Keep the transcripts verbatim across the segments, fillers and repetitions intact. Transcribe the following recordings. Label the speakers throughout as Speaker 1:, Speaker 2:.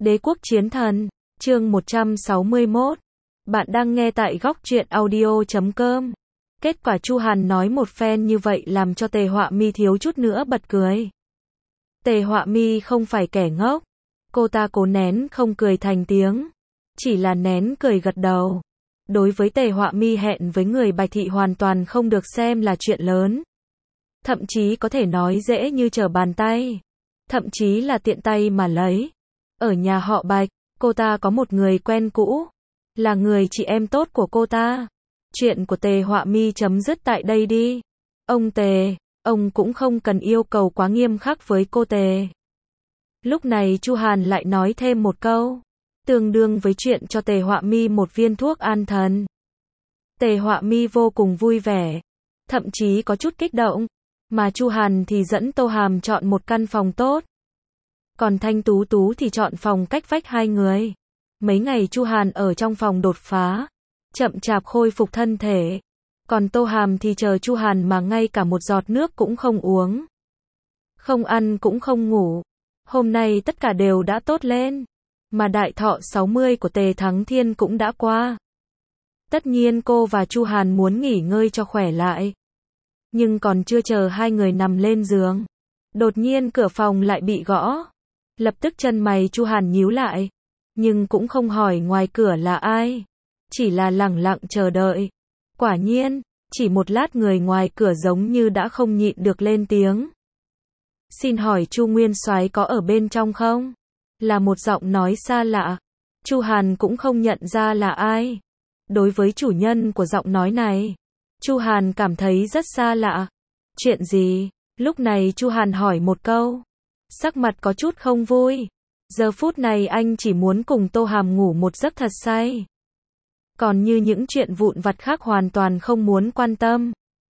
Speaker 1: Đế quốc chiến thần, chương một trăm sáu mươi mốt. Bạn đang nghe tại góc truyện audio chấm com. Kết quả Chu Hàn nói một phen như vậy làm cho Tề Họa Mi thiếu chút nữa bật cười. Tề Họa Mi không phải kẻ ngốc. Cô ta cố nén không cười thành tiếng. Chỉ là nén cười gật đầu. Đối với Tề Họa Mi hẹn với người Bạch Thị hoàn toàn không được xem là chuyện lớn. Thậm chí có thể nói dễ như trở bàn tay. Thậm chí là tiện tay mà lấy. Ở nhà họ Bạch, cô ta có một người quen cũ. Là người chị em tốt của cô ta. Chuyện của Tề Họa Mi chấm dứt tại đây đi. Ông Tề, ông cũng không cần yêu cầu quá nghiêm khắc với cô Tề. Lúc này Chu Hàn lại nói thêm một câu. Tương đương với chuyện cho Tề Họa Mi một viên thuốc an thần. Tề Họa Mi vô cùng vui vẻ. Thậm chí có chút kích động. Mà Chu Hàn thì dẫn Tô Hàm chọn một căn phòng tốt. Còn Thanh Tú Tú thì chọn phòng cách vách hai người. Mấy ngày Chu Hàn ở trong phòng đột phá. Chậm chạp khôi phục thân thể. Còn Tô Hàm thì chờ Chu Hàn mà ngay cả một giọt nước cũng không uống. Không ăn cũng không ngủ. Hôm nay tất cả đều đã tốt lên. Mà đại thọ sáu mươi của Tề Thắng Thiên cũng đã qua. Tất nhiên cô và Chu Hàn muốn nghỉ ngơi cho khỏe lại. Nhưng còn chưa chờ hai người nằm lên giường. Đột nhiên cửa phòng lại bị gõ. Lập tức chân mày Chu Hàn nhíu lại. Nhưng cũng không hỏi ngoài cửa là ai. Chỉ là lẳng lặng chờ đợi. Quả nhiên, chỉ một lát người ngoài cửa giống như đã không nhịn được lên tiếng. Xin hỏi Chu Nguyên Soái có ở bên trong không? Là một giọng nói xa lạ. Chu Hàn cũng không nhận ra là ai. Đối với chủ nhân của giọng nói này, Chu Hàn cảm thấy rất xa lạ. Chuyện gì? Lúc này Chu Hàn hỏi một câu. Sắc mặt có chút không vui. Giờ phút này anh chỉ muốn cùng Tô Hàm ngủ một giấc thật say. Còn như những chuyện vụn vặt khác hoàn toàn không muốn quan tâm.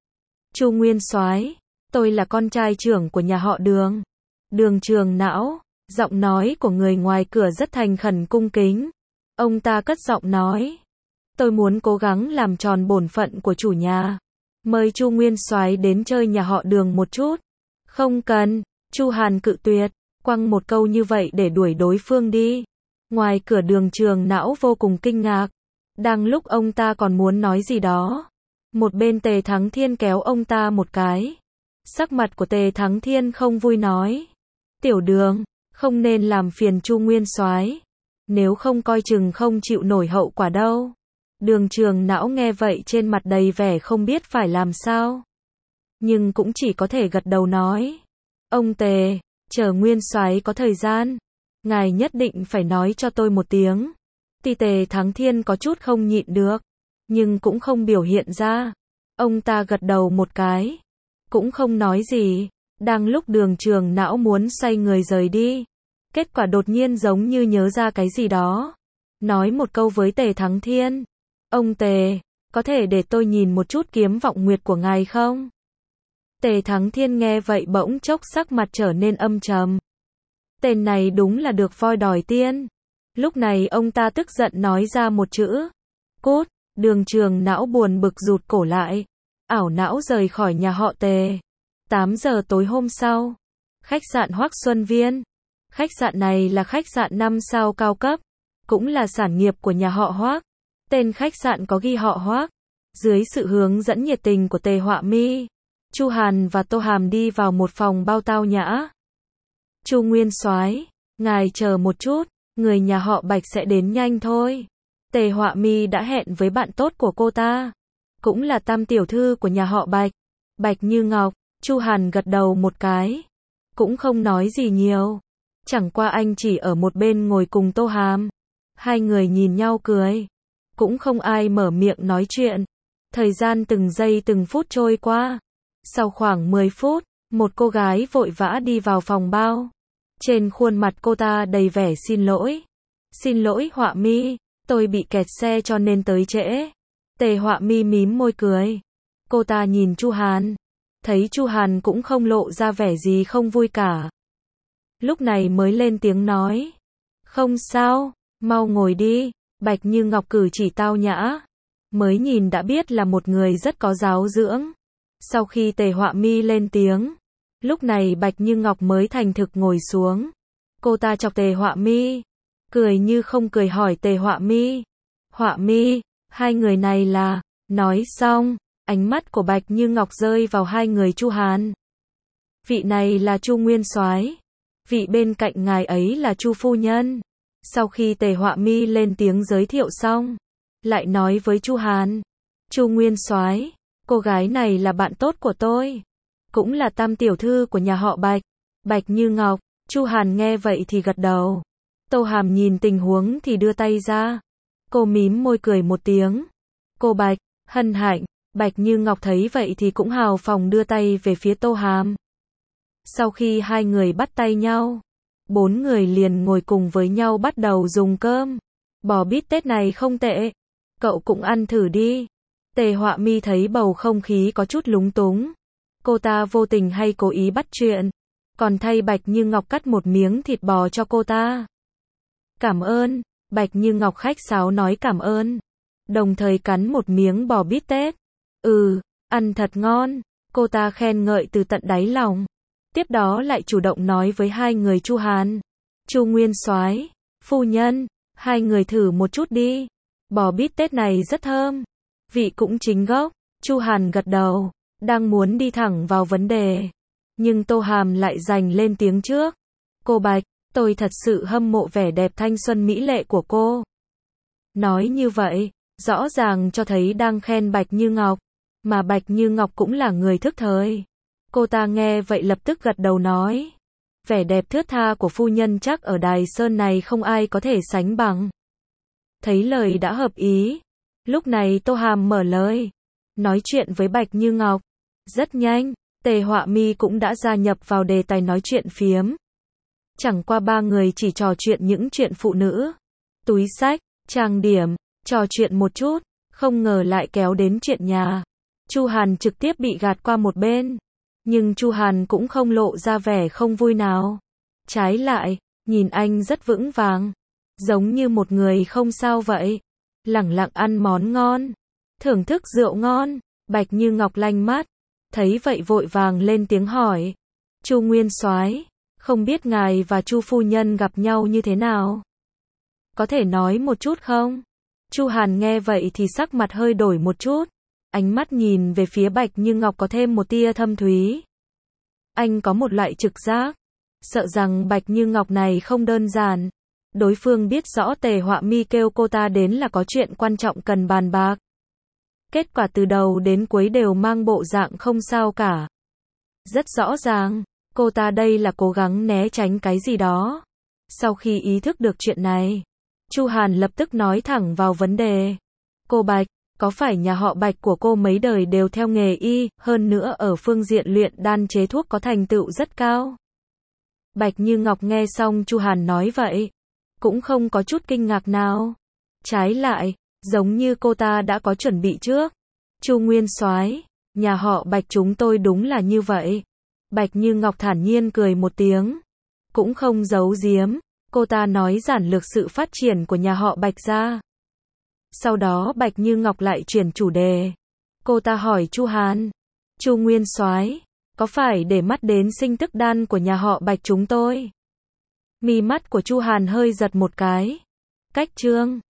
Speaker 1: Chu Nguyên Soái, tôi là con trai trưởng của nhà họ Đường. Đường Trường Não. Giọng nói của người ngoài cửa rất thành khẩn cung kính. Ông ta cất giọng nói. Tôi muốn cố gắng làm tròn bổn phận của chủ nhà. Mời Chu Nguyên Soái đến chơi nhà họ Đường một chút. Không cần. Chu Hàn cự tuyệt. Quăng một câu như vậy để đuổi đối phương đi. Ngoài cửa Đường Trường Não vô cùng kinh ngạc. Đang lúc ông ta còn muốn nói gì đó. Một bên Tề Thắng Thiên kéo ông ta một cái. Sắc mặt của Tề Thắng Thiên không vui nói. Tiểu Đường, không nên làm phiền Chu Nguyên Soái. Nếu không coi chừng không chịu nổi hậu quả đâu. Đường Trường Não nghe vậy trên mặt đầy vẻ không biết phải làm sao. Nhưng cũng chỉ có thể gật đầu nói. Ông Tề, chờ Nguyên Soái có thời gian. Ngài nhất định phải nói cho tôi một tiếng. Thì Tề Thắng Thiên có chút không nhịn được. Nhưng cũng không biểu hiện ra. Ông ta gật đầu một cái. Cũng không nói gì. Đang lúc Đường Trường Não muốn xoay người rời đi. Kết quả đột nhiên giống như nhớ ra cái gì đó. Nói một câu với Tề Thắng Thiên. Ông Tề, có thể để tôi nhìn một chút kiếm vọng nguyệt của ngài không? Tề Thắng Thiên nghe vậy bỗng chốc sắc mặt trở nên âm trầm. Tên này đúng là được voi đòi tiên. Lúc này ông ta tức giận nói ra một chữ. Cút. Đường Trường Não buồn bực rụt cổ lại. Ảo não rời khỏi nhà họ Tề. tám giờ tối hôm sau. Khách sạn Hoắc Xuân Viên. Khách sạn này là khách sạn năm sao cao cấp. Cũng là sản nghiệp của nhà họ Hoắc. Tên khách sạn có ghi họ Hoắc. Dưới sự hướng dẫn nhiệt tình của Tề Họa Mi, Chu Hàn và Tô Hàm đi vào một phòng bao tao nhã. Chu Nguyên Soái, ngài chờ một chút, người nhà họ Bạch sẽ đến nhanh thôi. Tề Họa Mi đã hẹn với bạn tốt của cô ta, cũng là tam tiểu thư của nhà họ Bạch, Bạch Như Ngọc. Chu Hàn gật đầu một cái, cũng không nói gì nhiều. Chẳng qua anh chỉ ở một bên ngồi cùng Tô Hàm. Hai người nhìn nhau cười. Cũng không ai mở miệng nói chuyện. Thời gian từng giây từng phút trôi qua. Sau khoảng mười phút, một cô gái vội vã đi vào phòng bao. Trên khuôn mặt cô ta đầy vẻ xin lỗi. Xin lỗi Họa Mi, tôi bị kẹt xe cho nên tới trễ. Tề Họa Mi mím môi cười. Cô ta nhìn Chu Hàn. Thấy Chu Hàn cũng không lộ ra vẻ gì không vui cả. Lúc này mới lên tiếng nói. Không sao, mau ngồi đi. Bạch Như Ngọc cử chỉ tao nhã. Mới nhìn đã biết là một người rất có giáo dưỡng. Sau khi Tề Họa Mi lên tiếng, lúc này Bạch Như Ngọc mới thành thực ngồi xuống. Cô ta chọc Tề Họa Mi. cười như không cười hỏi Tề Họa Mi. Họa Mi, hai người này là, nói xong, ánh mắt của Bạch Như Ngọc rơi vào hai người Chu Hàn. Vị này là Chu Nguyên Soái, vị bên cạnh ngài ấy là Chu phu nhân. Sau khi Tề Họa Mi lên tiếng giới thiệu xong, lại nói với Chu Hàn, Chu Nguyên Soái, cô gái này là bạn tốt của tôi, cũng là tam tiểu thư của nhà họ Bạch, Bạch Như Ngọc. Chu Hàn nghe vậy thì gật đầu. Tô Hàm nhìn tình huống thì đưa tay ra. Cô mím môi cười một tiếng. Cô Bạch, hân hạnh. Bạch Như Ngọc thấy vậy thì cũng hào phóng đưa tay về phía Tô Hàm. Sau khi hai người bắt tay nhau, bốn người liền ngồi cùng với nhau bắt đầu dùng cơm. Bò bít tết này không tệ, cậu cũng ăn thử đi. Tề Họa Mi thấy bầu không khí có chút lúng túng. Cô ta vô tình hay cố ý bắt chuyện, còn thay Bạch Như Ngọc cắt một miếng thịt bò cho cô ta. Cảm ơn, Bạch Như Ngọc khách sáo nói cảm ơn, đồng thời cắn một miếng bò bít tết. Ừ, ăn thật ngon, cô ta khen ngợi từ tận đáy lòng. Tiếp đó lại chủ động nói với hai người Chu Hàn. Chu Nguyên Soái, phu nhân, hai người thử một chút đi. Bò bít tết này rất thơm, vị cũng chính gốc. Chu Hàn gật đầu, đang muốn đi thẳng vào vấn đề, nhưng Tô Hàm lại giành lên tiếng trước. Cô Bạch, tôi thật sự hâm mộ vẻ đẹp thanh xuân mỹ lệ của cô. Nói như vậy, rõ ràng cho thấy đang khen Bạch Như Ngọc, mà Bạch Như Ngọc cũng là người thức thời. Cô ta nghe vậy lập tức gật đầu nói, vẻ đẹp thướt tha của phu nhân chắc ở Đài Sơn này không ai có thể sánh bằng. Thấy lời đã hợp ý, lúc này Tô Hàm mở lời, nói chuyện với Bạch Như Ngọc. Rất nhanh, Tề Họa Mi cũng đã gia nhập vào đề tài nói chuyện phiếm. Chẳng qua ba người chỉ trò chuyện những chuyện phụ nữ, túi xách, trang điểm, trò chuyện một chút, không ngờ lại kéo đến chuyện nhà. Chu Hàn trực tiếp bị gạt qua một bên, nhưng Chu Hàn cũng không lộ ra vẻ không vui nào. Trái lại, nhìn anh rất vững vàng, giống như một người không sao vậy, lẳng lặng ăn món ngon, thưởng thức rượu ngon. Bạch Như Ngọc lanh mắt, thấy vậy vội vàng lên tiếng hỏi, Chu Nguyên Soái, không biết ngài và Chu phu nhân gặp nhau như thế nào? Có thể nói một chút không? Chu Hàn nghe vậy thì sắc mặt hơi đổi một chút, ánh mắt nhìn về phía Bạch Như Ngọc có thêm một tia thâm thúy. Anh có một loại trực giác, sợ rằng Bạch Như Ngọc này không đơn giản. Đối phương biết rõ Tề Họa Mi kêu cô ta đến là có chuyện quan trọng cần bàn bạc. Kết quả từ đầu đến cuối đều mang bộ dạng không sao cả. Rất rõ ràng, cô ta đây là cố gắng né tránh cái gì đó. Sau khi ý thức được chuyện này, Chu Hàn lập tức nói thẳng vào vấn đề. Cô Bạch, có phải nhà họ Bạch của cô mấy đời đều theo nghề y, hơn nữa ở phương diện luyện đan chế thuốc có thành tựu rất cao? Bạch Như Ngọc nghe xong Chu Hàn nói vậy, cũng không có chút kinh ngạc nào. Trái lại, giống như cô ta đã có chuẩn bị trước. Chu Nguyên Soái, nhà họ Bạch chúng tôi đúng là như vậy. Bạch Như Ngọc thản nhiên cười một tiếng, cũng không giấu giếm, cô ta nói giản lược sự phát triển của nhà họ Bạch ra. Sau đó Bạch Như Ngọc lại chuyển chủ đề. Cô ta hỏi Chu Hàn, Chu Nguyên Soái, có phải để mắt đến sinh tức đan của nhà họ Bạch chúng tôi? Mi mắt của Chu Hàn hơi giật một cái. Cách chương